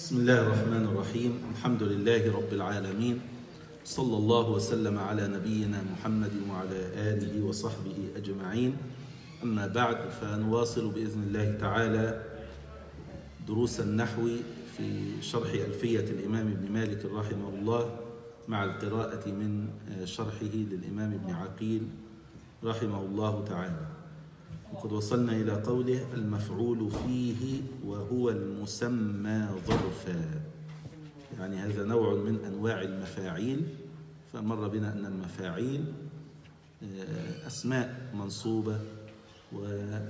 بسم الله الرحمن الرحيم. الحمد لله رب العالمين، صلى الله وسلم على نبينا محمد وعلى آله وصحبه أجمعين. أما بعد، فنواصل بإذن الله تعالى دروس النحو في شرح ألفية الإمام ابن مالك رحمه الله، مع القراءة من شرحه للإمام ابن عقيل رحمه الله تعالى. وقد وصلنا إلى قوله: المفعول فيه وهو المسمى ظرفا. يعني هذا نوع من أنواع المفاعيل. فمر بنا أن المفاعيل أسماء منصوبة، ومنها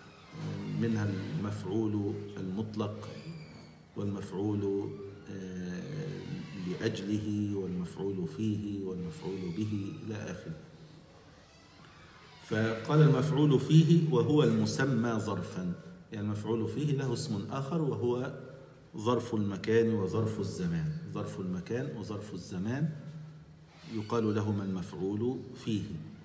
المفعول المطلق والمفعول لأجله والمفعول فيه والمفعول به إلى آخره. فقال المفعول فيه وهو المسمى ظرفا، يعني المفعول فيه له اسم آخر وهو ظرف المكان وظرف الزمان. ظرف المكان وظرف الزمان يقال لهما المفعول فيه.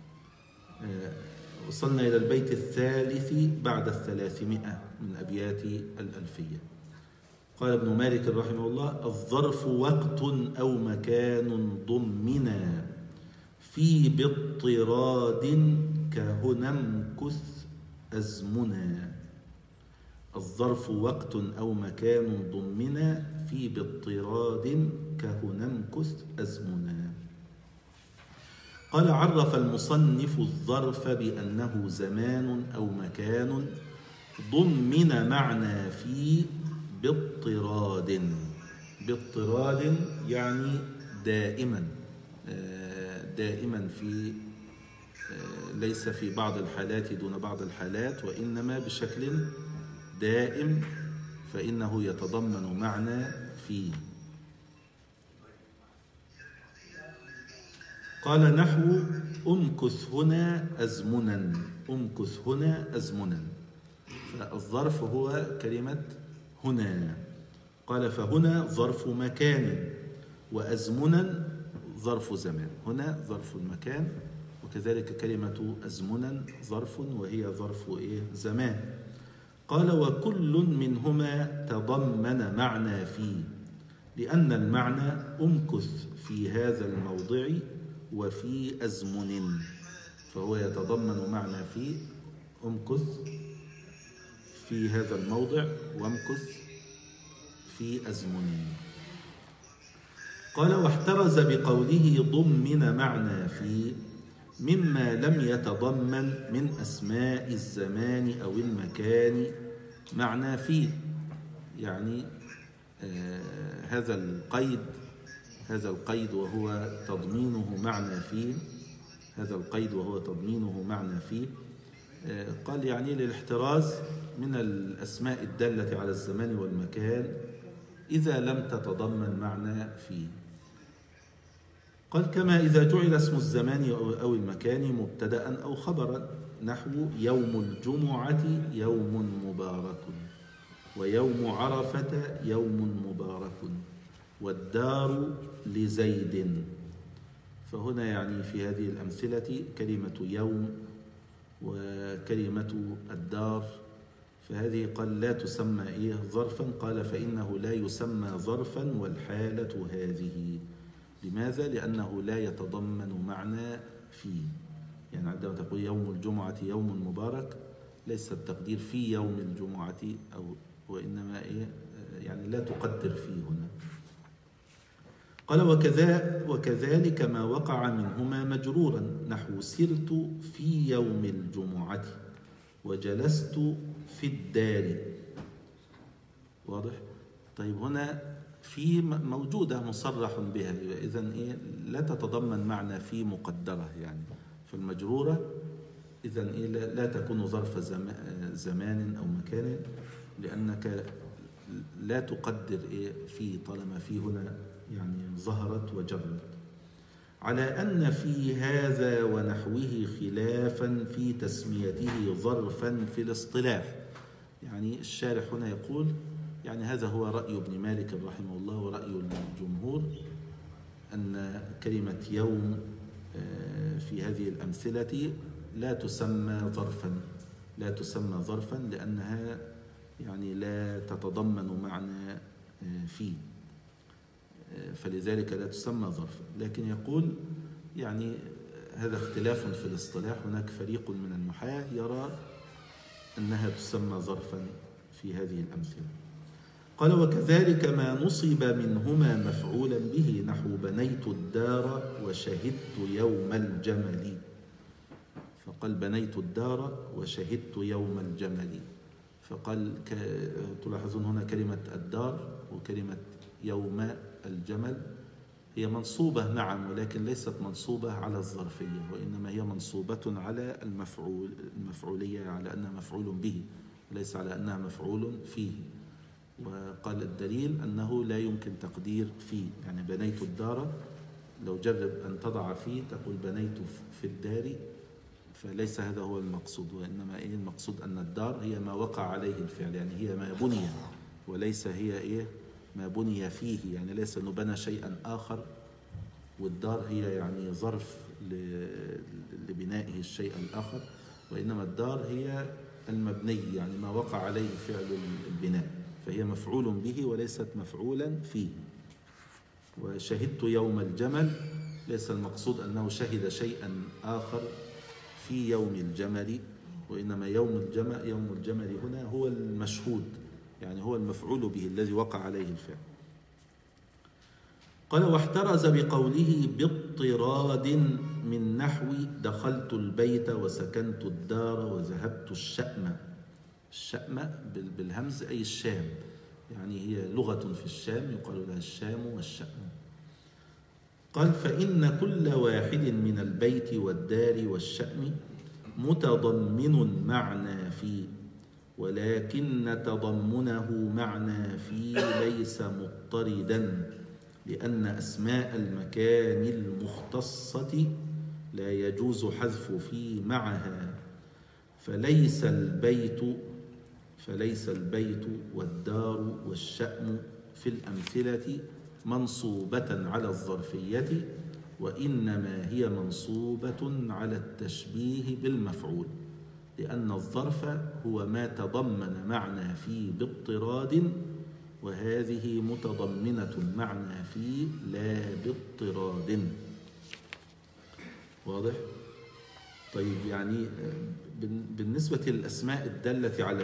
وصلنا إلى البيت الثالث بعد 300 من أبيات الألفية. قال ابن مالك رحمه الله: الظرف وقت أو مكان ضمنا في باضطراد كهنا امكث أزمنا. الظرف وقت أو مكان ضمنا في باضطراد كهنا امكث أزمنا. قال: عرف المصنف الظرف بأنه زمان أو مكان ضمن معنى في باضطراد. باضطراد يعني دائما، دائما في ليس في بعض الحالات دون بعض الحالات، وإنما بشكل دائم، فإنه يتضمن معنى في. قال: نحو أمكث هنا أزمنا. أمكث هنا أزمنا، فالظرف هو كلمة هنا. قال: فهنا ظرف مكان وأزمنا ظرف زمان. هنا ظرف المكان، وكذلك كلمة أزمنا ظرف وهي ظرف زمان. قال: وكل منهما تضمن معنى في، لأن المعنى أمكث في هذا الموضع وفي أزمن، فهو يتضمن معنى في. أمكث في هذا الموضع وامكث في أزمن. قال: واحترز بقوله ضمن معنى في مما لم يتضمن من أسماء الزمان أو المكان معنى في. يعني هذا القيد وهو تضمينه معنى في. هذا القيد وهو تضمينه معنى في. قال يعني للاحتراز من الأسماء الدالة على الزمان والمكان إذا لم تتضمن معنى في. قال: كما إذا جعل اسم الزمان أو المكان مبتدأ أو خبرا، نحو يوم الجمعة يوم مبارك، ويوم عرفة يوم مبارك، والدار لزيد. فهنا يعني في هذه الأمثلة كلمة يوم وكلمة الدار، فهذه قال لا تسمى ظرفا. قال: فإنه لا يسمى ظرفا والحالة هذه. لماذا؟ لأنه لا يتضمن معنى فيه. يعني عندما تقول يوم الجمعة يوم مبارك، ليس التقدير في يوم الجمعة، وإنما يعني لا تقدر فيه هنا. قال: وكذلك ما وقع منهما مجرورا، نحو سرت في يوم الجمعة وجلست في الدار. واضح؟ طيب هنا في موجودة مصرح بها، إذن لا تتضمن معنى في مقدرة. يعني فالمجرورة إذن لا تكون ظرف زمان أو مكان، لأنك لا تقدر في، طالما في هنا يعني ظهرت وجرت. على أن في هذا ونحوه خلافا في تسميته ظرفا في الاصطلاح. يعني الشارح هنا يقول يعني هذا هو رأي ابن مالك رحمه الله ورأي الجمهور، أن كلمة يوم في هذه الأمثلة لا تسمى ظرفا، لأنها يعني لا تتضمن معنى فيه، فلذلك لا تسمى ظرفا. لكن يقول يعني هذا اختلاف في الاصطلاح، هناك فريق من النحاة يرى أنها تسمى ظرفا في هذه الأمثلة. قال: وكذلك ما نصب منهما مفعولا به، نحو بنيت الدار وشهدت يوم الجمل. فقال بنيت الدار وشهدت يوم الجمل، فقال تلاحظون هنا كلمة الدار وكلمة يوم الجمل هي منصوبة نعم، ولكن ليست منصوبة على الظرفية، وإنما هي منصوبة على المفعولية، على أنها مفعول به وليس على أنها مفعول فيه. وقال الدليل أنه لا يمكن تقدير فيه، يعني بنيت الدار لو جرب أن تضع فيه تقول بنيت في الدار، فليس هذا هو المقصود، وإنما المقصود أن الدار هي ما وقع عليه الفعل، يعني هي ما بني وليس هي ما بني فيه، يعني ليس أنه بنى شيئا آخر، والدار هي يعني ظرف لبنائه الشيء الآخر، وإنما الدار هي المبني، يعني ما وقع عليه فعل البناء، فهي مفعول به وليست مفعولا فيه. وشهدت يوم الجمل ليس المقصود أنه شهد شيئا آخر في يوم الجمل، وإنما يوم الجمل هنا هو المشهود، يعني هو المفعول به الذي وقع عليه الفعل. قال: واحترز بقوله باضطراد من نحو دخلت البيت وسكنت الدار وذهبت الشأم. الشأم بالهمز أي الشام، يعني هي لغة في الشام يقال لها الشام والشأم. قال: فإن كل واحد من البيت والدار والشأم متضمن معنى في، ولكن تضمنه معنى في ليس مضطردا، لأن أسماء المكان المختصة لا يجوز حذف في معها، فليس البيت والدار والشأم في الأمثلة منصوبة على الظرفية، وإنما هي منصوبة على التشبيه بالمفعول، لأن الظرف هو ما تضمن معنى في باضطراد، وهذه متضمنة معنى في لا باضطراد. واضح؟ طيب، يعني بالنسبة للأسماء الدالة على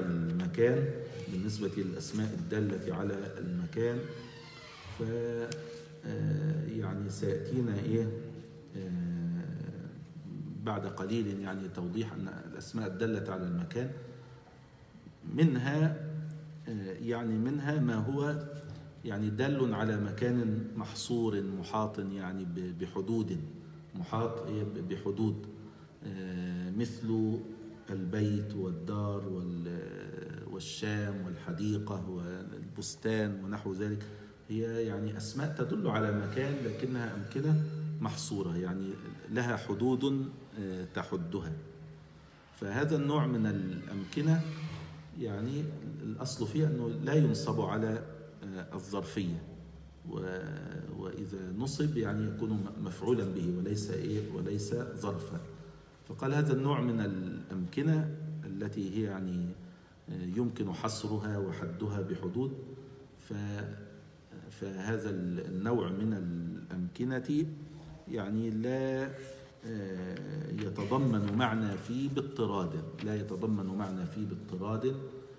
المكان، ف يعني سيأتينا بعد قليل يعني توضيح أن الأسماء الدالة على المكان منها ما هو يعني دال على مكان محصور محاط، يعني بحدود، محاط بحدود، مثل البيت والدار والشام والحديقة والبستان ونحو ذلك. هي يعني أسماء تدل على مكان لكنها أمكنة محصورة، يعني لها حدود تحدها. فهذا النوع من الأمكنة يعني الأصل فيها أنه لا ينصب على الظرفية، وإذا نصب يعني يكون مفعولا به وليس ظرفا. فقال هذا النوع من الأمكنة التي هي يعني يمكن حصرها وحدها بحدود، فهذا النوع من الأمكنة يعني لا يتضمن معنى فيه باضطراد،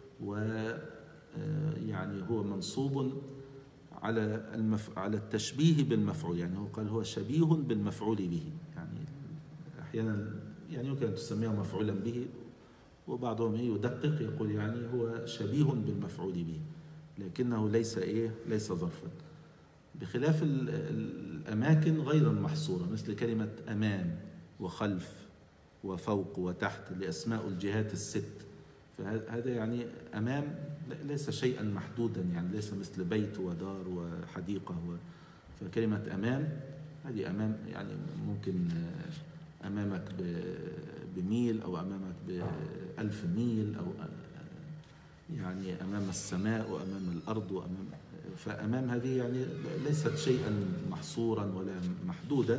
ويعني هو منصوب على التشبيه بالمفعول، يعني هو قال هو شبيه بالمفعول به، يعني أحيانا يعني يمكن أن تسميه مفعولا به، وبعضهم يدقق يقول يعني هو شبيه بالمفعول به، لكنه ليس ظرفا، بخلاف الأماكن غير المحصورة مثل كلمة أمام وخلف وفوق وتحت لأسماء الجهات الست. فهذا يعني أمام ليس شيئا محدودا، يعني ليس مثل بيت ودار وحديقة فكلمة أمام هذه أمام يعني ممكن أمامك بميل أو أمامك ب1000 ميل، أو يعني أمام السماء وأمام الأرض فأمام هذه يعني ليست شيئا محصورا ولا محدودا،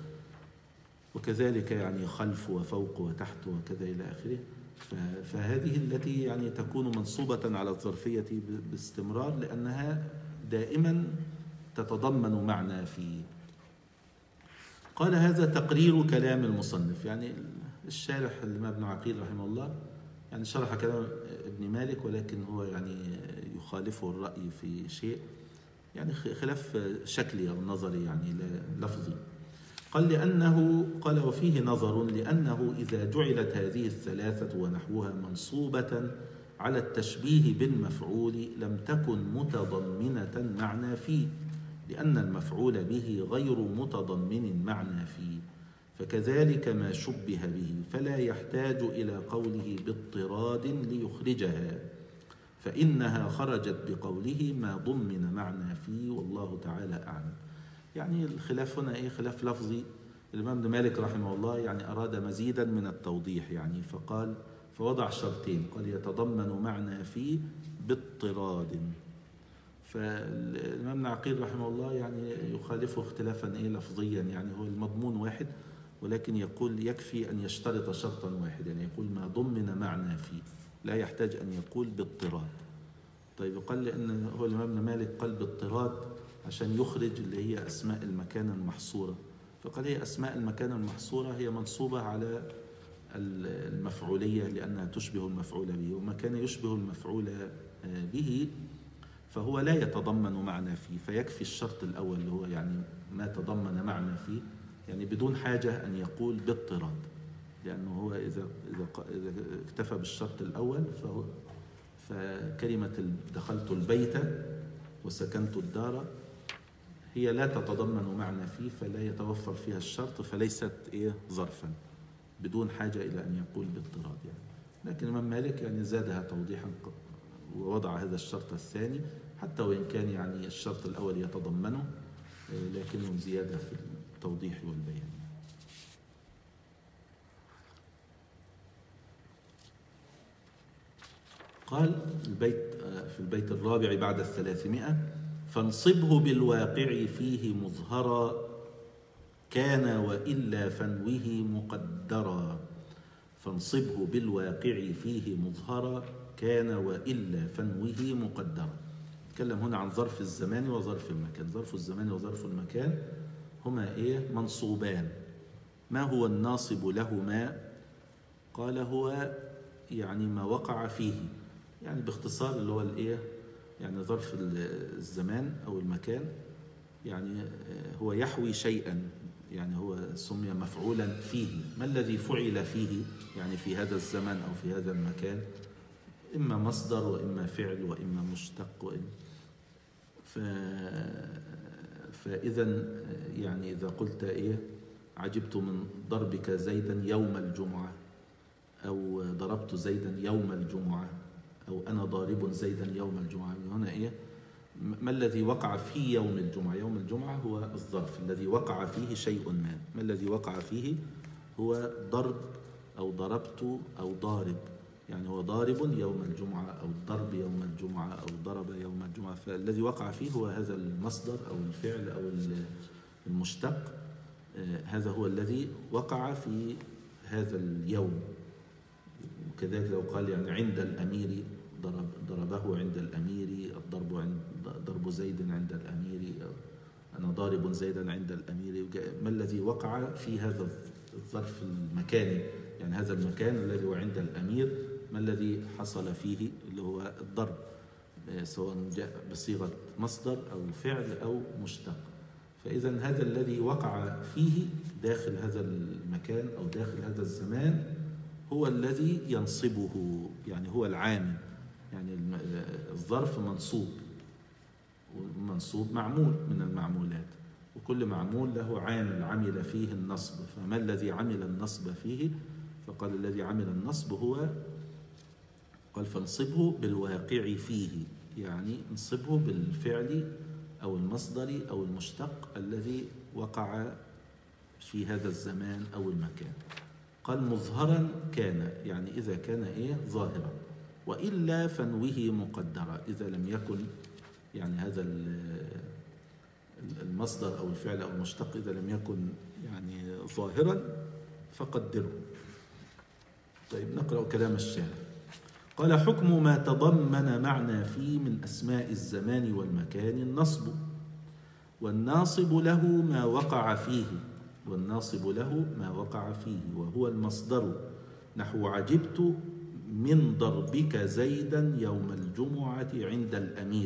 وكذلك يعني خلف وفوق وتحت وكذا إلى آخره. فهذه التي يعني تكون منصوبة على الظرفية باستمرار، لأنها دائما تتضمن معنى في. قال هذا تقرير كلام المصنف، يعني الشارح الإمام ابن عقيل رحمه الله يعني شرح كلام ابن مالك، ولكن هو يعني يخالفه الرأي في شيء، يعني خلاف شكلي أو نظري يعني لفظي. قال لأنه قال وفيه نظر، لأنه إذا جعلت هذه الثلاثة ونحوها منصوبة على التشبيه بالمفعول لم تكن متضمنة معنى فيه، لأن المفعول به غير متضمن معنى فيه، فكذلك ما شبه به، فلا يحتاج إلى قوله باضطراد ليخرجها، فإنها خرجت بقوله ما ضمن معنى فيه، والله تعالى أعلم. يعني الخلاف هنا خلاف لفظي. الإمام ابن مالك رحمه الله يعني أراد مزيدا من التوضيح، يعني فقال فوضع شرطين، قال يتضمن معنى فيه باضطراد. فالإمام ابن عقيل رحمه الله يعني يخالفه اختلافا لفظيا، يعني هو المضمون واحد، ولكن يقول يكفي أن يشترط شرطا واحدا، يعني يقول ما ضمن معنى فيه، لا يحتاج أن يقول باضطراد. طيب قال لأن هو الإمام ابن مالك قال باضطراد عشان يخرج اللي هي أسماء المكان المحصورة، فقال هي أسماء المكان المحصورة هي منصوبة على المفعولية لأنها تشبه المفعول به، وما كان يشبه المفعول به فهو لا يتضمن معنى فيه، فيكفي الشرط الأول اللي هو يعني ما تضمن معنى فيه، يعني بدون حاجة أن يقول باضطراد، لأنه هو إذا اكتفى بالشرط الأول فكلمة دخلت البيت وسكنت الدار هي لا تتضمن معنى فيه، فلا يتوفر فيها الشرط، فليست ظرفا بدون حاجة إلى أن يقول باضطراد يعني. لكن الإمام مالك يعني زادها توضيحا ووضع هذا الشرط الثاني، حتى وإن كان يعني الشرط الأول يتضمنه، لكنه زيادة في التوضيح والبيان. قال في البيت الرابع بعد 300 فانصبه بالواقع فيه مظهرا كان وإلا فنوه مقدرا. فانصبه بالواقع فيه مظهرا كان وإلا فنوه مقدرا. نتكلم هنا عن ظرف الزمان وظرف المكان. ظرف الزمان وظرف المكان هما منصوبان. ما هو الناصب لهما؟ قال هو يعني ما وقع فيه، يعني باختصار اللي هو يعني ظرف الزمان أو المكان يعني هو يحوي شيئا، يعني هو سمي مفعولا فيه. ما الذي فعل فيه يعني في هذا الزمن أو في هذا المكان؟ إما مصدر وإما فعل وإما مشتق فإذا يعني إذا قلت عجبت من ضربك زيدا يوم الجمعة، أو ضربت زيدا يوم الجمعة، أو أنا ضارب زيدا يوم الجمعة، هنا ما الذي وقع في يوم الجمعة؟ يوم الجمعة هو الظرف الذي وقع فيه شيء ما الذي وقع فيه؟ هو ضرب أو ضربت أو ضارب، يعني هو ضارب يوم الجمعة أو ضرب يوم الجمعة أو ضرب يوم الجمعة، فالذي وقع فيه هو هذا المصدر أو الفعل أو المشتق، هذا هو الذي وقع في هذا اليوم. وكذلك لو قال يعني عند الأمير ضربه عند الأمير، ضرب زيد عند الأمير، أنا ضارب زيدا عند الأمير. ما الذي وقع في هذا الظرف المكاني؟ يعني هذا المكان الذي هو عند الأمير ما الذي حصل فيه؟ اللي هو الضرب، سواء جاء بصيغة مصدر أو فعل أو مشتق. فإذا هذا الذي وقع فيه داخل هذا المكان أو داخل هذا الزمان هو الذي ينصبه، يعني هو العامل. يعني الظرف منصوب، والمنصوب معمول من المعمولات، وكل معمول له عامل عمل فيه النصب. فما الذي عمل النصب فيه؟ فقال الذي عمل النصب هو قال فانصبه بالواقع فيه، يعني انصبه بالفعل أو المصدر أو المشتق الذي وقع في هذا الزمان أو المكان. قال مظهرا كان، يعني إذا كان ظاهرا، وإلا فنوه مقدرا، إذا لم يكن يعني هذا المصدر أو الفعل أو المشتق إذا لم يكن يعني ظاهرا فقدره. طيب نقرأ كلام الشارع. قال حكم ما تضمن معنى فيه من أسماء الزمان والمكان النصب، والناصب له ما وقع فيه، والناصب له ما وقع فيه وهو المصدر، نحو عجبت من ضربك زيدا يوم الجمعة عند الأمير.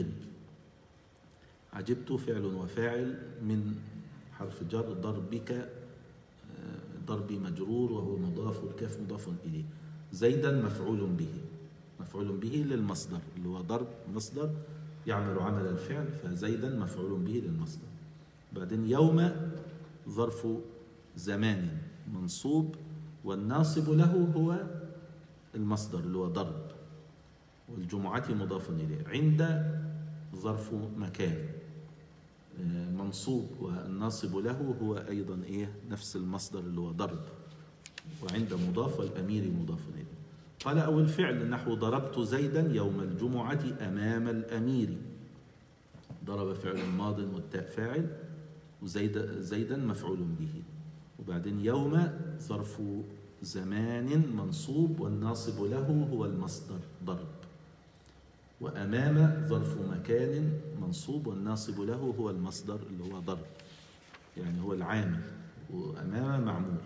عجبت فعل وفاعل من حرف جر، ضربك ضربي مجرور وهو مضاف، والكاف مضاف إليه، زيدا مفعول به، مفعول به للمصدر اللي هو ضرب مصدر يعمل عمل الفعل، فزيدا مفعول به للمصدر. بعدين يوم ظرف زمان منصوب، والناصب له هو المصدر اللي هو ضرب، والجمعة مضاف إليه. عند ظرف مكان منصوب، والناصب له هو أيضا نفس المصدر اللي هو ضرب، وعند مضاف، والأمير مضاف إليه. قال أو الفعل نحو ضربت زيدا يوم الجمعة أمام الأمير. ضرب فعل ماض والتاء فاعل، وزيدا مفعول به. وبعدين يوم ظرف زمان منصوب، والناصب له هو المصدر ضرب. وأمام ظرف مكان منصوب، والناصب له هو المصدر اللي هو ضرب، يعني هو العامل، وأمام معمول.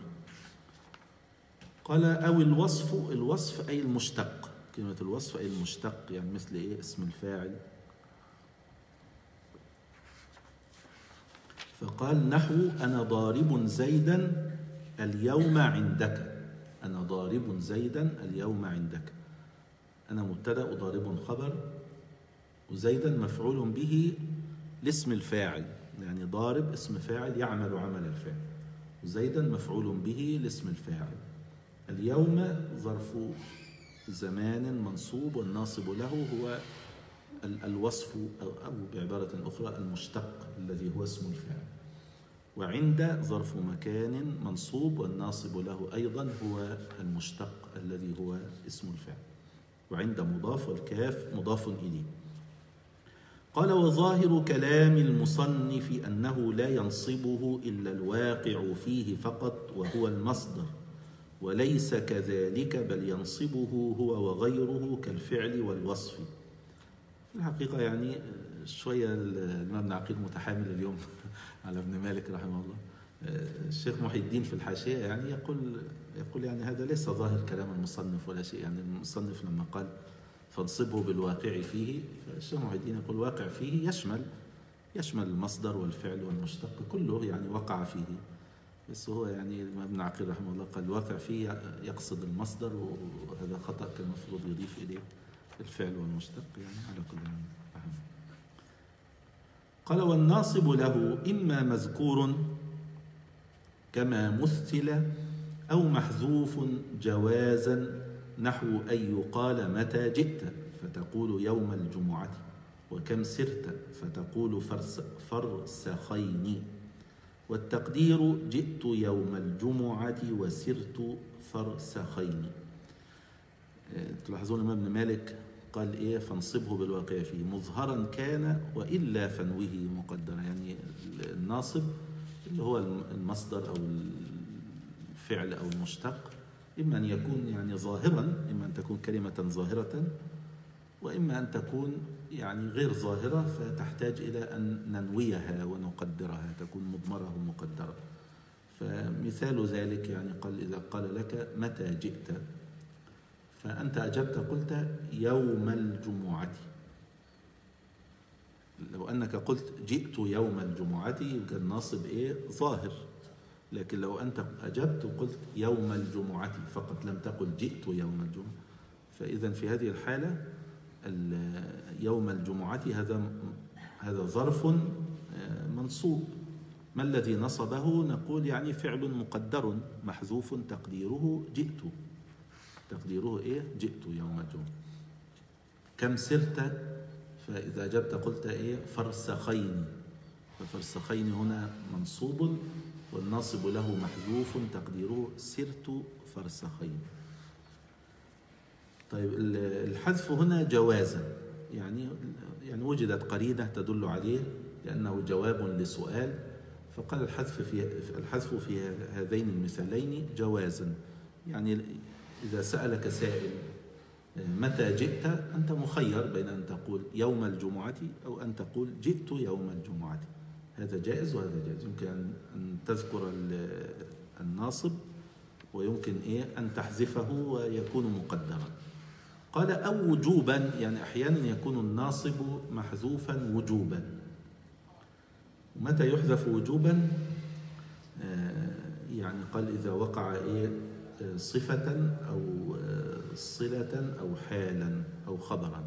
قال أو الوصف، الوصف أي المشتق، كلمة الوصف أي المشتق، يعني مثل اسم الفاعل. فقال نحو أنا ضارب زيدا اليوم عندك. أنا ضارب زيدا اليوم عندك. أنا مبتدأ وضارب خبر، وزيدا مفعول به لاسم الفاعل، يعني ضارب اسم فاعل يعمل عمل الفعل، وزيدا مفعول به لاسم الفاعل. اليوم ظرف زمان منصوب، والناصب له هو الوصف، أو بعبارة أخرى المشتق الذي هو اسم الفاعل. وعند ظرف مكان منصوب، والناصب له أيضا هو المشتق الذي هو اسم الفاعل. وعند مضاف، والكاف مضاف إليه. قال وظاهر كلام المصنف أنه لا ينصبه إلا الواقع فيه فقط وهو المصدر، وليس كذلك، بل ينصبه هو وغيره كالفعل والوصف. في الحقيقة يعني شوية الإمام ابن عقيل متحامل اليوم على ابن مالك رحمه الله. الشيخ محي الدين في الحاشية يعني يقول يعني هذا ليس ظاهر كلام المصنف ولا شيء. يعني المصنف لما قال فانصبه بالواقع فيه، فالشيخ محي الدين يقول واقع فيه يشمل المصدر والفعل والمشتق كله، يعني وقع فيه. بس هو يعني ابن عقيل رحمه الله قال الواقع فيه يقصد المصدر، وهذا خطأ كان المفروض يضيف إليه الفعل والمشتق، يعني على كل حال. قال والناصب له إما مذكور كما مثل، أو محذوف جوازا، نحو أن يقال متى جئت فتقول يوم الجمعة، وكم سرت فتقول فرسخين، والتقدير جئت يوم الجمعة وسرت فرسخين. تلاحظون الإمام ابن مالك قال فانصبه بالواقع فيه مظهرا كان وإلا فنوه مقدرا. يعني الناصب اللي هو المصدر أو الفعل أو المشتق، إما أن يكون يعني ظاهرا، إما أن تكون كلمة ظاهرة، وإما أن تكون يعني غير ظاهرة فتحتاج إلى أن ننويها ونقدرها، تكون مضمرة ومقدرة. فمثال ذلك يعني قال إذا قال لك متى جئت، فأنت أجبت قلت يوم الجمعة. لو أنك قلت جئت يوم الجمعة يبقى الناصب ظاهر، لكن لو أنت أجبت وقلت يوم الجمعة فقط، لم تقل جئت يوم الجمعة، فإذا في هذه الحالة يوم الجمعة هذا ظرف منصوب. ما الذي نصبه؟ نقول يعني فعل مقدر محذوف تقديره جئت، تقديره جئت يوم الجمعة. كم سرت، فإذا أجبت قلت فرسخين، ففرسخين هنا منصوب، والناصب له محذوف تقديره سرت فرسخين. طيب الحذف هنا جوازا، يعني وجدت قرينة تدل عليه لأنه جواب لسؤال، فقال الحذف في هذين المثالين جوازا. يعني إذا سألك سائل متى جئت أنت مخير بين أن تقول يوم الجمعة أو أن تقول جئت يوم الجمعة. هذا جائز وهذا جائز. يمكن أن تذكر الناصب ويمكن أن تحذفه ويكون مقدرا. قال أو وجوبا، يعني أحيانا يكون الناصب محذوفا وجوبا. متى يحذف وجوبا؟ يعني قال إذا وقع صفة أو صلة أو حالا أو خبرا،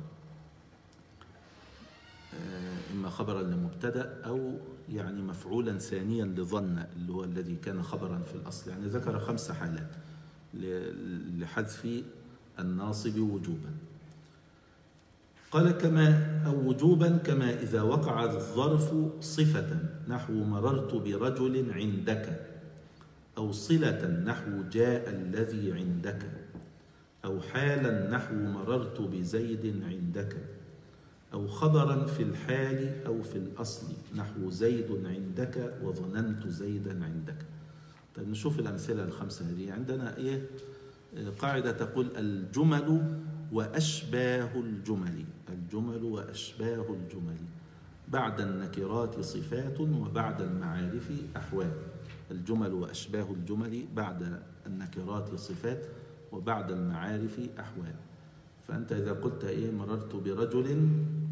إما خبرا لمبتدأ أو يعني مفعولا ثانيا لظن اللي هو الذي كان خبرا في الأصل. يعني ذكر 5 حالات لحذف الناصب وجوبا. قال كما أو وجوبا كما إذا وقع الظرف صفة نحو مررت برجل عندك، أو صلة نحو جاء الذي عندك، أو حالا نحو مررت بزيد عندك، أو خبرا في الحال أو في الأصل نحو زيد عندك وظننت زيدا عندك. طيب نشوف الأمثلة ال5 هذه. عندنا قاعدة تقول الجمل وأشباه الجمل. الجمل وأشباه الجمل، بعد النكرات صفات وبعد المعارف أحوال. الجمل وأشباه الجمل بعد النكرات صفات وبعد المعارف أحوال. فأنت إذا قلت مررت برجل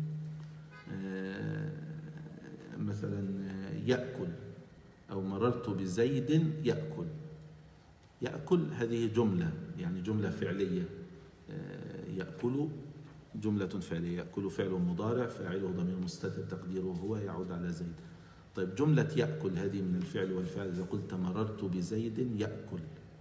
مثلا يأكل، أو مررت بزيد يأكل. يأكل هذه جملة، يعني جملة فعلية. يأكل جملة فعلية، يأكل فعل مضارع فاعله ضمير مستتر تقديره هو يعود على زيد. طيب جملة يأكل هذه من الفعل والفعل. إذا قلت مررت بزيد يأكل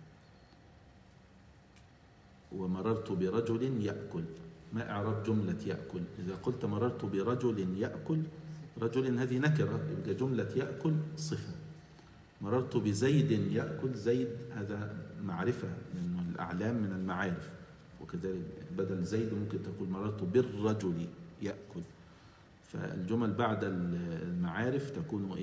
ومررت برجل يأكل، ما إعراب جملة يأكل؟ إذا قلت مررت برجل يأكل، رجل هذه نكرة، يبقى جملة يأكل صفة. مررت بزيد يأكل، زيد هذا معرفة من الأعلام من المعارف، وكذلك بدل زيد ممكن تقول مررت بالرجل يأكل. فالجمل بعد المعارف تكون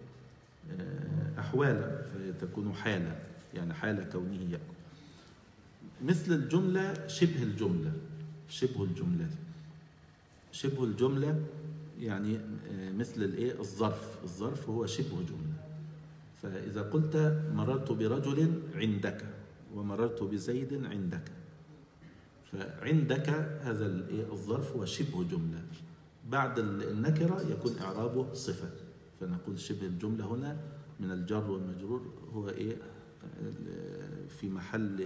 أحوالا، فتكون حالة، يعني حالة كونه يأكل. مثل الجملة شبه الجملة. شبه الجملة، شبه الجملة يعني مثل الظرف. الظرف هو شبه جملة. فإذا قلت مررت برجل عندك ومررت بزيد عندك، فعندك هذا الظرف هو شبه جملة، بعد النكرة يكون إعرابه صفة. فنقول شبه الجملة هنا من الجر والمجرور هو في محل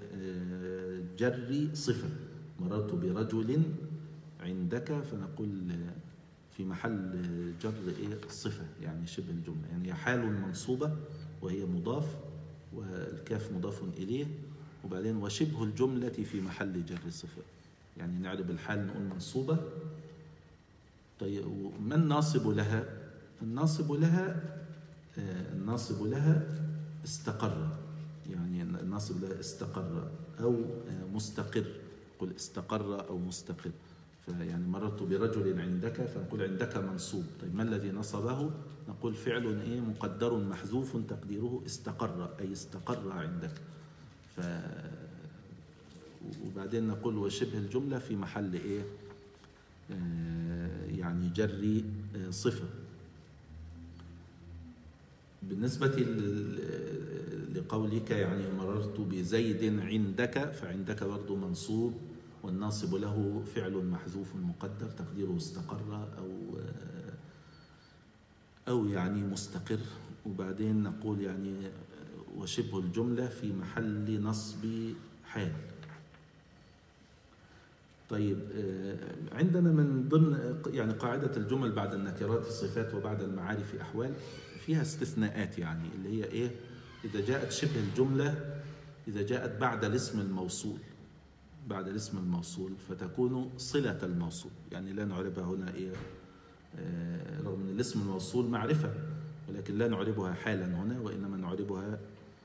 جر صفة. مررت برجل عندك، فنقول في محل جر صفة، يعني شبه الجملة، يعني حال منصوبة وهي مضاف والكاف مضاف إليه، وبعدين وشبه الجملة في محل جر صفة، يعني نعرب الحال نقول منصوبة. طيب ما الناصب لها؟ الناصب لها استقر، يعني الناصب لها استقر أو مستقر. قل استقر أو مستقر. فيعني مررت برجل عندك، فنقول عندك منصوب. طيب ما الذي نصبه؟ نقول فعل مقدر محذوف تقديره استقر، أي استقر عندك. وبعدين نقول وشبه الجملة في محل يعني جر صفة. بالنسبة لقولك يعني مررت بزيد عندك، فعندك برضو منصوب، والناصب له فعل محذوف مقدر تقديره استقر أو يعني مستقر. وبعدين نقول يعني وشبه الجملة في محل نصب حال. طيب عندنا من ضمن يعني قاعدة الجمل بعد النكرات صفات وبعد المعارف أحوال فيها استثناءات، يعني اللي هي إذا جاءت شبه الجملة، إذا جاءت بعد الاسم الموصول، بعد الاسم الموصول فتكون صلة الموصول، يعني لا نعربها هنا رغم أن الاسم الموصول معرفة، ولكن لا نعربها حالا هنا، وإنما نعربها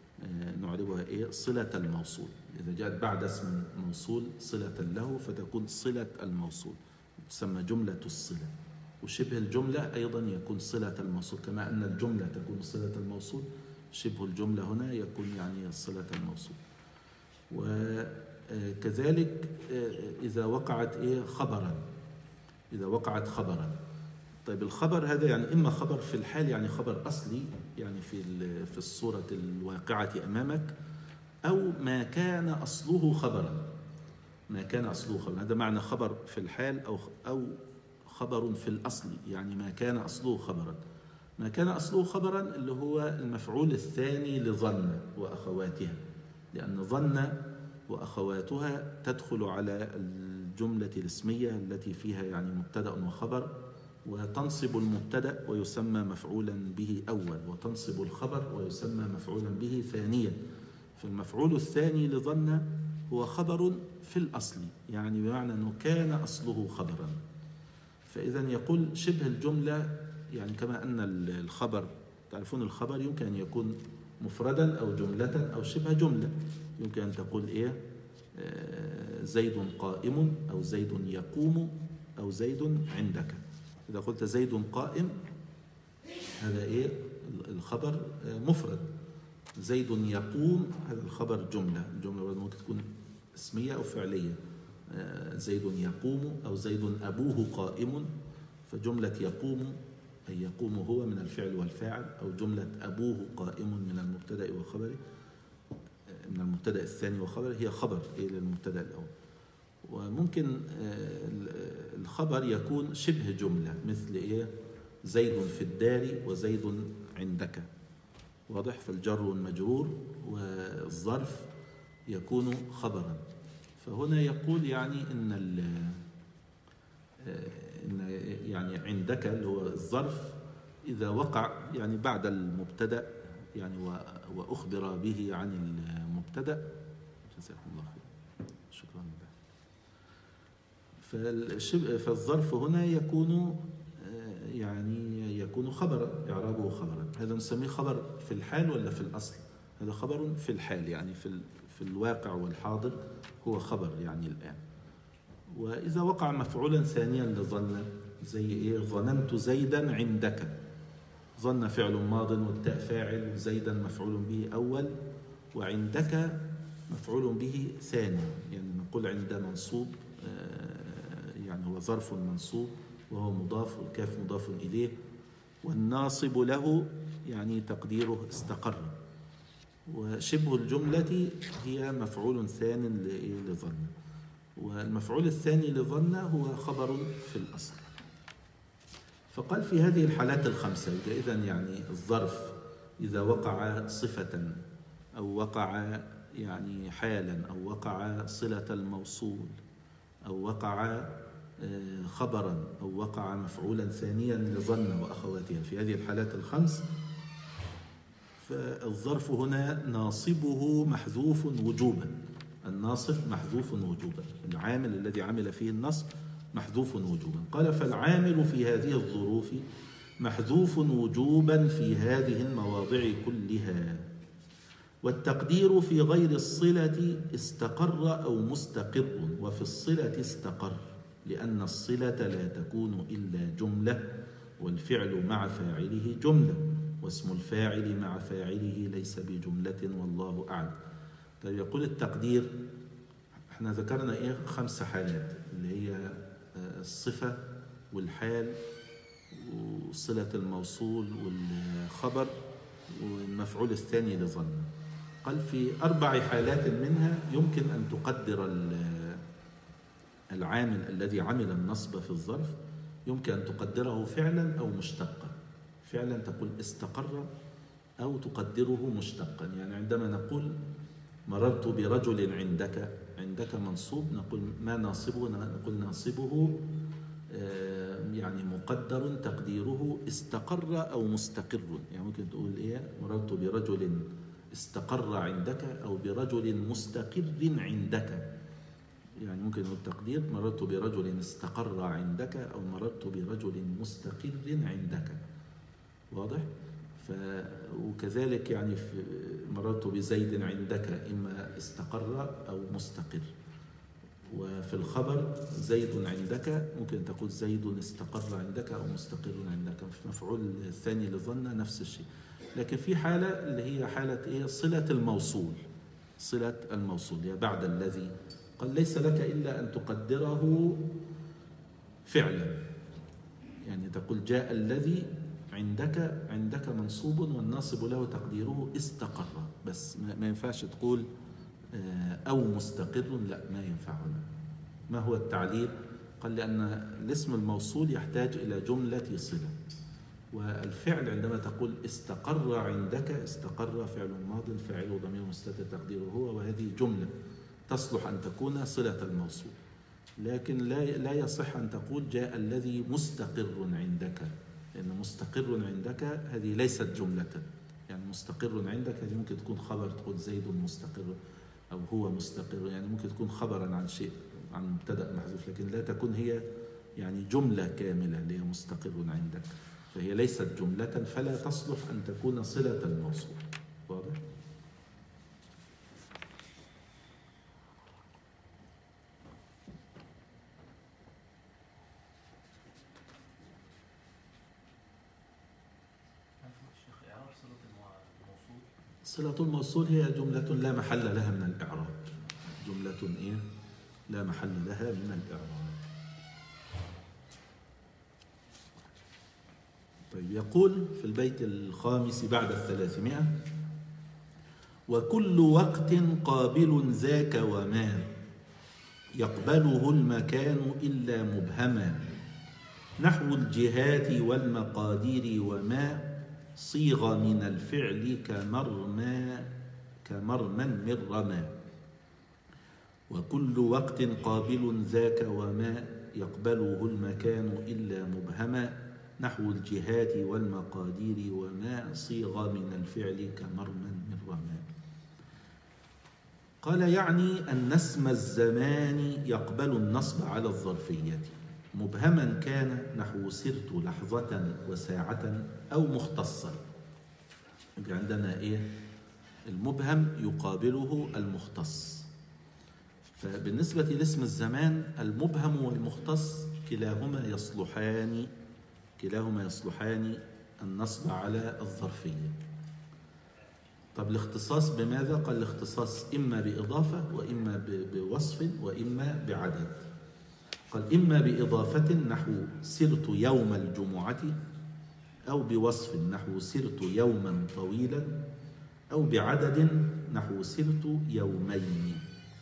صلة الموصول. إذا جاءت بعد اسم موصول صلة له فتكون صلة الموصول، تسمى جملة الصلة. وشبه الجملة أيضا يكون صلة الموصول، كما أن الجملة تكون صلة الموصول، شبه الجملة هنا يكون يعني صلة الموصول. كذلك إذا وقعت خبرا، إذا وقعت خبرا. طيب الخبر هذا يعني إما خبر في الحال، يعني خبر أصلي يعني في الصورة الواقعة أمامك، أو ما كان أصله خبرا، ما كان أصله خبرا. هذا معنى خبر في الحال أو خبر في الأصل، يعني ما كان أصله خبرا. ما كان أصله خبرا اللي هو المفعول الثاني لظن وأخواتها، لأن ظن وأخواتها تدخل على الجملة الاسمية التي فيها يعني مبتدأ وخبر، وتنصب المبتدأ ويسمى مفعولا به أول، وتنصب الخبر ويسمى مفعولا به ثانيا. فالمفعول الثاني لظن هو خبر في الأصل، يعني بمعنى أنه كان أصله خبرا. فإذا يقول شبه الجملة، يعني كما أن الخبر، تعرفون الخبر يمكن أن يكون مفردا أو جملة أو شبه جملة. يمكن أن تقول زيد قائم، أو زيد يقوم، أو زيد عندك. إذا قلت زيد قائم هذا الخبر مفرد. زيد يقوم هذا الخبر جملة. الجملة ممكن تكون اسمية أو فعلية. زيد يقوم، أو زيد أبوه قائم، فجملة يقوم أي يقوم هو من الفعل والفاعل، أو جملة أبوه قائم من المبتدأ وخبره، من المبتدأ الثاني وخبره، هي خبر للمبتدأ الأول. وممكن الخبر يكون شبه جملة، مثل زيد في الدار وزيد عندك، واضح؟ فالجر والمجرور والظرف يكون خبرا. فهنا يقول يعني إن يعني عندك اللي هو الظرف إذا وقع يعني بعد المبتدأ يعني وأخبر به عن المبتدأ. جزاكم الله خير، شكرا لله. فالظرف هنا يكون خبرا، إعرابه خبرا. هذا نسميه خبر في الحال ولا في الأصل؟ هذا خبر في الحال، يعني في الواقع والحاضر هو خبر يعني الآن. وإذا وقع مفعولا ثانيا لظن، زي ظننت زيدا عندك. ظن فعل ماض والتاء فاعل، زيدا مفعول به أول، وعندك مفعول به ثاني. يعني نقول عند منصوب، يعني هو ظرف منصوب وهو مضاف، والكاف مضاف إليه، والناصب له يعني تقديره استقر. وشبه الجملة هي مفعول ثان لظن، والمفعول الثاني لظن هو خبر في الأصل. فقال في هذه الحالات الخمسة، إذن يعني الظرف إذا وقع صفة، أو وقع يعني حالا، أو وقع صلة الموصول، أو وقع خبرا، أو وقع مفعولا ثانيا لظن وأخواتها، في هذه الحالات الخمس فالظرف هنا ناصبه محذوف وجوبا. الناصب محذوف وجوبا، العامل الذي عمل فيه النصب محذوف وجوبا. قال فالعامل في هذه الظروف محذوف وجوبا في هذه المواضع كلها. والتقدير في غير الصلة استقر أو مستقر، وفي الصلة استقر، لأن الصلة لا تكون إلا جملة، والفعل مع فاعله جملة، واسم الفاعل مع فاعله ليس بجملة، والله أعلم. طيب يقول التقدير، احنا ذكرنا 5 حالات، اللي هي الصفة والحال وصلة الموصول والخبر والمفعول الثاني لظن. قال في 4 حالات منها يمكن أن تقدر العامل الذي عمل النصب في الظرف، يمكن أن تقدره فعلا أو مشتقا. فعلا تقول استقر، أو تقدره مشتقا. يعني عندما نقول مررت برجل عندك، عندك منصوب، نقول ما ناصبه؟ نقول ناصبه يعني مقدر تقديره استقر أو مستقر. يعني ممكن تقول مررت برجل استقر عندك، أو برجل مستقر عندك. يعني ممكن التقدير مررت برجل استقر عندك، أو مررت برجل مستقر عندك، واضح؟ وكذلك يعني مررت بزيد عندك، إما استقر أو مستقر. وفي الخبر زيد عندك ممكن تقول زيد استقر عندك أو مستقر عندك. في مفعول الثاني لظن نفس الشيء. لكن في حالة اللي هي حالة صلة الموصول. صلة الموصول هي بعد الذي. قال ليس لك إلا أن تقدره فعلا، يعني تقول جاء الذي عندك منصوب والناصب له تقديره استقر، بس ما ينفعش تقول أو مستقر، لا ما ينفع هنا. ما هو التعليل؟ قال لأن الاسم الموصول يحتاج إلى جملة صلة، والفعل عندما تقول استقر عندك، استقر فعل ماض فاعله ضمير مستتر تقديره هو، وهذه جملة تصلح أن تكون صلة الموصول. لكن لا يصح أن تقول جاء الذي مستقر عندك، لأن مستقر عندك هذه ليست جملة. يعني مستقر عندك هذه ممكن تكون خبر، تقول زيد مستقر أو هو مستقر، يعني ممكن تكون خبرا عن شيء، عن مبتدأ محذوف، لكن لا تكون هي يعني جملة كاملة اللي هي مستقر عندك، فهي ليست جملة، فلا تصلح أن تكون صلة الموصول. واضح؟ صلة الموصول هي جملة لا محل لها من الإعراب، جملة إيه؟ لا محل لها من الإعراب. طيب، يقول في البيت الخامس بعد 300: وكل وقت قابل ذاك وما يقبله المكان إلا مبهما، نحو الجهات والمقادير وما صيغ من الفعل كمرما من رمى. وكل وقت قابل ذاك وما يقبله المكان إلا مبهما، نحو الجهات والمقادير وما صيغ من الفعل كمرما من رمى. قال يعني أن اسم الزمان يقبل النصب على الظرفية مبهما كان، نحو سرت لحظة وساعة، أو مختصا. يبقى عندنا إيه؟ المبهم يقابله المختص. فبالنسبة لاسم الزمان المبهم والمختص كلاهما يصلحان النصب على الظرفية. طب الاختصاص بماذا؟ قال الاختصاص إما بإضافة وإما بوصف وإما بعدد. قال إما بإضافة نحو سرت يوم الجمعة، أو بوصف نحو سرت يوما طويلا، أو بعدد نحو سرت يومين.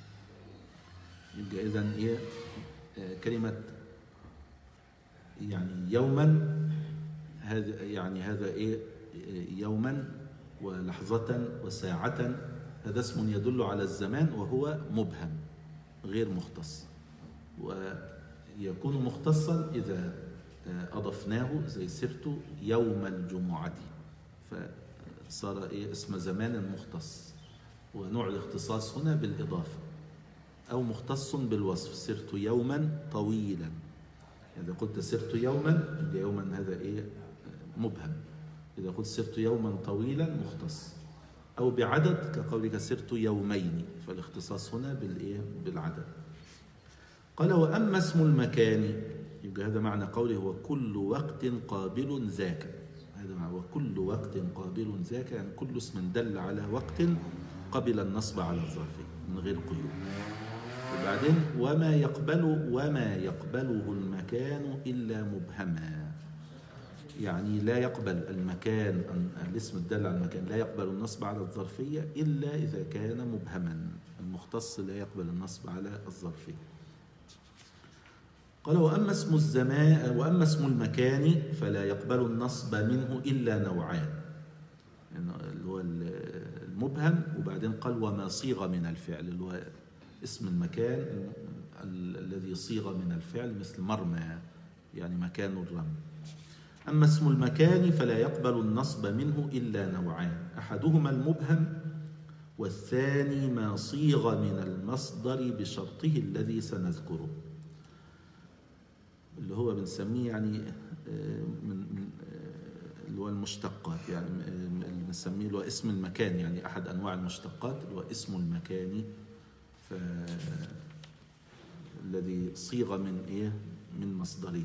يبقى إذن إيه كلمة يعني يوما، هذا يعني هذا إيه يوما ولحظة وساعة، هذا اسم يدل على الزمان وهو مبهم غير مختص، ويكون مختصا إذا أضفناه زي سرت يوم الجمعة، فصار إيه اسم زمان مختص. ونوع الاختصاص هنا بالإضافة، أو مختص بالوصف، سرت يوما طويلا. إذا قلت سرت يوما، يوما هذا إيه مبهم. إذا قلت سرت يوما طويلا مختص. أو بعدد كقولك سرت يومين، فالاختصاص هنا بالإيه بالعدد. قال وأما اسم المكان، يبقى هذا معنى قوله هو كل وقت قابل ذاك. هذا معنى وكل وقت قابل ذاك، يعني كل اسم دل على وقت قبل النصب على الظرف من غير قيود. وبعدين وما يقبله المكان إلا مبهما، يعني لا يقبل المكان، الاسم الدال على المكان لا يقبل النصب على الظرفية إلا إذا كان مبهما. المختص لا يقبل النصب على الظرفية. قال وأما اسم المكان فلا يقبل النصب منه إلا نوعان، يعني اللي هو المبهم، وبعدين قال وما صيغ من الفعل، اللي هو اسم المكان الذي صيغ من الفعل، مثل مرمى يعني مكان الرمي. أما اسم المكان فلا يقبل النصب منه إلا نوعان، أحدهما المبهم، والثاني ما صيغ من المصدر بشرطه الذي سنذكره، اللي هو بنسميه يعني اللي هو المشتقات، يعني اللي بنسميه اللي هو اسم المكان، يعني أحد أنواع المشتقات اللي هو اسم المكان، الذي صيغ من إيه من مصدره.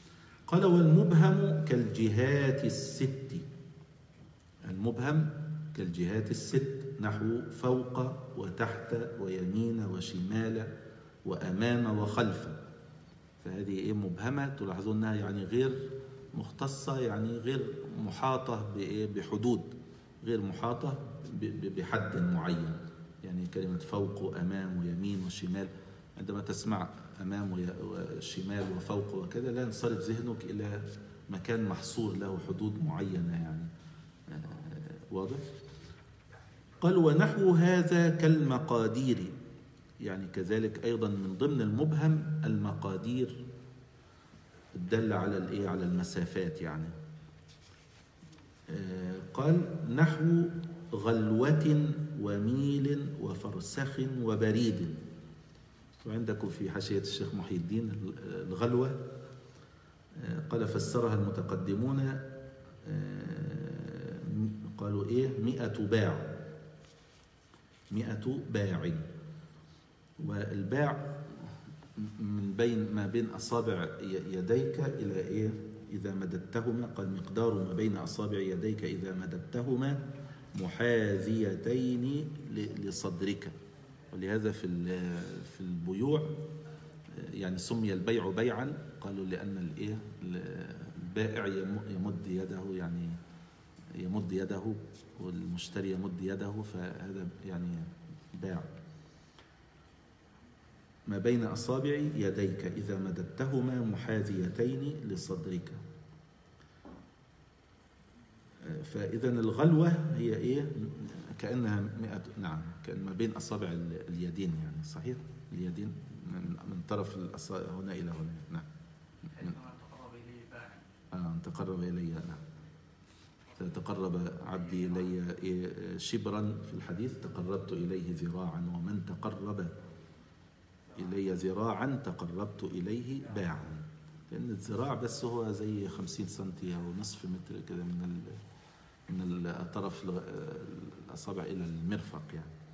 قال والمبهم كالجهات الست، المبهم كالجهات الست، نحو فوق وتحت ويمين وشمال وأمام وخلف. فهذه إيه مبهمة، تلاحظون أنها يعني غير مختصة، يعني غير محاطة بحدود، غير محاطة بحد معين. يعني كلمة فوق وأمام ويمين وشمال، عندما تسمع أمام وشمال وفوق وكذا لا ينصرف ذهنك إلى مكان محصور له حدود معينة يعني. واضح؟ قال ونحو هذا كالمقادير، يعني كذلك أيضا من ضمن المبهم المقادير الدالة على على المسافات يعني. قال نحو غلوة وميل وفرسخ وبريد. وعندكم في حاشية الشيخ محي الدين الغلوة قال فسرها المتقدمون قالوا 100 باع، 100 باع. والباع ما بين أصابع يديك إلى إذا مددتهما، قال مقدار ما بين أصابع يديك إذا مددتهما محاذيتين لصدرك. ولهذا في البيوع يعني سمي البيع بيعا، قالوا لأن البائع يمد يده، يعني يمد يده والمشتري يمد يده، فهذا يعني باع. ما بين أصابع يديك إذا مددتهما محاذيتين لصدرك. فإذا الغلوة هي كأنها 100، نعم، كأن ما بين أصابع اليدين، يعني صحيح اليدين من طرف هنا إلى هنا. نعم. تقرب إليه باع. تقرب إلي، نعم. تقرب عبدي إلي شبرا في الحديث تقربت إليه ذراعا، ومن تقرب إلي ذراعا تقربت إليه باعا. لأن الذراع بس هو زي 50 سنتي أو نصف متر كده من طرف الأصابع إلى المرفق يعني.